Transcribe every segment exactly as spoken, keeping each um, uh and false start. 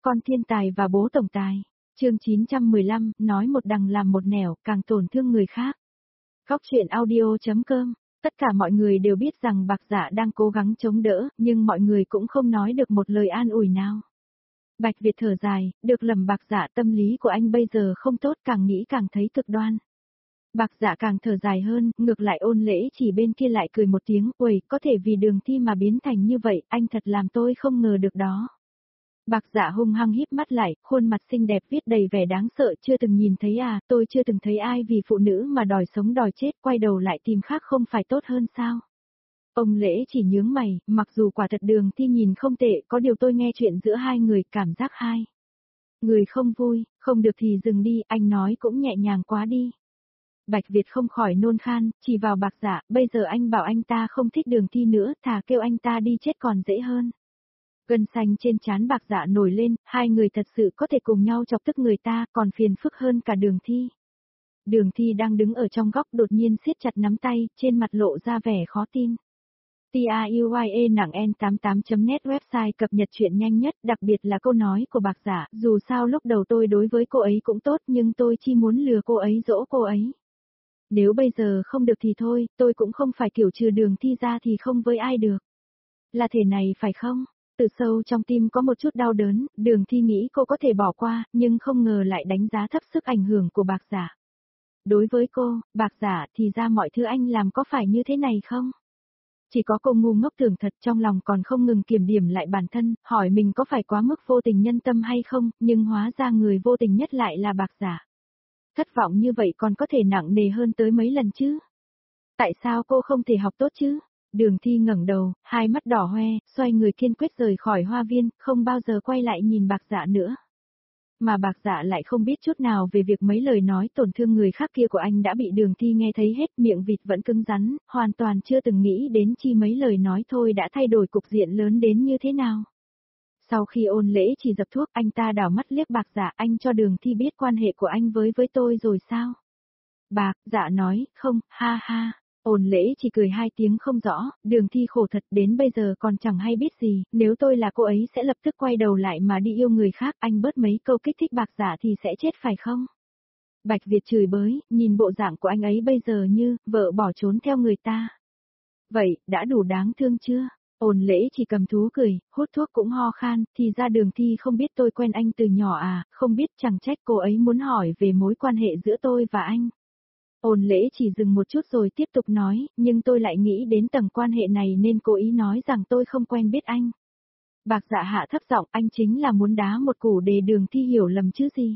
Con thiên tài và bố tổng tài. Chương chín trăm mười lăm, nói một đằng làm một nẻo, càng tổn thương người khác. Góc truyện audio chấm com. Tất cả mọi người đều biết rằng Bạc Dạ đang cố gắng chống đỡ, nhưng mọi người cũng không nói được một lời an ủi nào. Bạch Việt thở dài, được lầm Bạc Dạ, tâm lý của anh bây giờ không tốt, càng nghĩ càng thấy cực đoan. Bạc Dạ càng thở dài hơn, ngược lại Ôn Lễ Chỉ bên kia lại cười một tiếng, uầy, có thể vì Đường Thi mà biến thành như vậy, anh thật làm tôi không ngờ được đó. Bạc Dạ hung hăng híp mắt lại, khuôn mặt xinh đẹp viết đầy vẻ đáng sợ, chưa từng nhìn thấy à, tôi chưa từng thấy ai vì phụ nữ mà đòi sống đòi chết, quay đầu lại tìm khác không phải tốt hơn sao? Ông Lễ Chỉ nhướng mày, mặc dù quả thật Đường Thi nhìn không tệ, có điều tôi nghe chuyện giữa hai người, cảm giác hai người không vui, không được thì dừng đi, anh nói cũng nhẹ nhàng quá đi. Bạch Việt không khỏi nôn khan, chỉ vào Bạc Dạ, bây giờ anh bảo anh ta không thích Đường Thi nữa, thà kêu anh ta đi chết còn dễ hơn. Gân xanh trên trán Bạc Dạ nổi lên, hai người thật sự có thể cùng nhau chọc tức người ta, còn phiền phức hơn cả Đường Thi. Đường Thi đang đứng ở trong góc đột nhiên siết chặt nắm tay, trên mặt lộ ra vẻ khó tin. T-A-U-Y-E nặng N tám tám chấm net website cập nhật chuyện nhanh nhất, đặc biệt là câu nói của Bạc Dạ, dù sao lúc đầu tôi đối với cô ấy cũng tốt nhưng tôi chỉ muốn lừa cô ấy dỗ cô ấy. Nếu bây giờ không được thì thôi, tôi cũng không phải kiểu trừ Đường Thi ra thì không với ai được. Là thể này phải không? Từ sâu trong tim có một chút đau đớn, Đường Thi nghĩ cô có thể bỏ qua, nhưng không ngờ lại đánh giá thấp sức ảnh hưởng của Bạc Dạ. Đối với cô, Bạc Dạ thì ra mọi thứ anh làm có phải như thế này không? Chỉ có cô ngu ngốc tưởng thật, trong lòng còn không ngừng kiểm điểm lại bản thân, hỏi mình có phải quá mức vô tình nhân tâm hay không, nhưng hóa ra người vô tình nhất lại là Bạc Dạ. Thất vọng như vậy còn có thể nặng nề hơn tới mấy lần chứ? Tại sao cô không thể học tốt chứ? Đường Thi ngẩng đầu, hai mắt đỏ hoe, xoay người kiên quyết rời khỏi hoa viên, không bao giờ quay lại nhìn Bạc Dạ nữa. Mà Bạc Dạ lại không biết chút nào về việc mấy lời nói tổn thương người khác kia của anh đã bị Đường Thi nghe thấy hết, miệng vịt vẫn cứng rắn, hoàn toàn chưa từng nghĩ đến chi mấy lời nói thôi đã thay đổi cục diện lớn đến như thế nào. Sau khi Ôn Lễ Chỉ dập thuốc, anh ta đảo mắt liếc Bạc Dạ, anh cho Đường Thi biết quan hệ của anh với với tôi rồi sao? Bạc Dạ nói, không, ha ha. Ôn Lễ Chỉ cười hai tiếng không rõ, Đường Thi khổ thật đến bây giờ còn chẳng hay biết gì, nếu tôi là cô ấy sẽ lập tức quay đầu lại mà đi yêu người khác, anh bớt mấy câu kích thích Bạc Dạ thì sẽ chết phải không? Bạch Việt chửi bới, nhìn bộ dạng của anh ấy bây giờ như, vợ bỏ trốn theo người ta. Vậy, đã đủ đáng thương chưa? Ôn Lễ Chỉ cầm thú cười, hút thuốc cũng ho khan, thì ra Đường Thi không biết tôi quen anh từ nhỏ à, không biết, chẳng trách cô ấy muốn hỏi về mối quan hệ giữa tôi và anh. Ôn Lễ Chỉ dừng một chút rồi tiếp tục nói, nhưng tôi lại nghĩ đến tầng quan hệ này nên cố ý nói rằng tôi không quen biết anh. Bạc Dạ hạ thấp giọng, anh chính là muốn đá một củ để Đường Thi hiểu lầm chứ gì.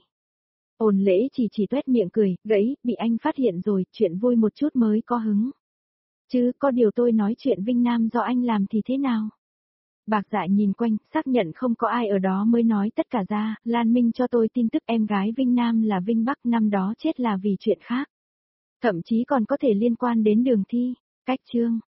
Ôn Lễ Chỉ chỉ tuét miệng cười, gãy, bị anh phát hiện rồi, chuyện vui một chút mới có hứng. Chứ, có điều tôi nói chuyện Vinh Nam do anh làm thì thế nào? Bạc Dạ nhìn quanh, xác nhận không có ai ở đó mới nói tất cả ra, Lan Minh cho tôi tin tức em gái Vinh Nam là Vinh Bắc năm đó chết là vì chuyện khác. Thậm chí còn có thể liên quan đến Đường Thi. Cách chương.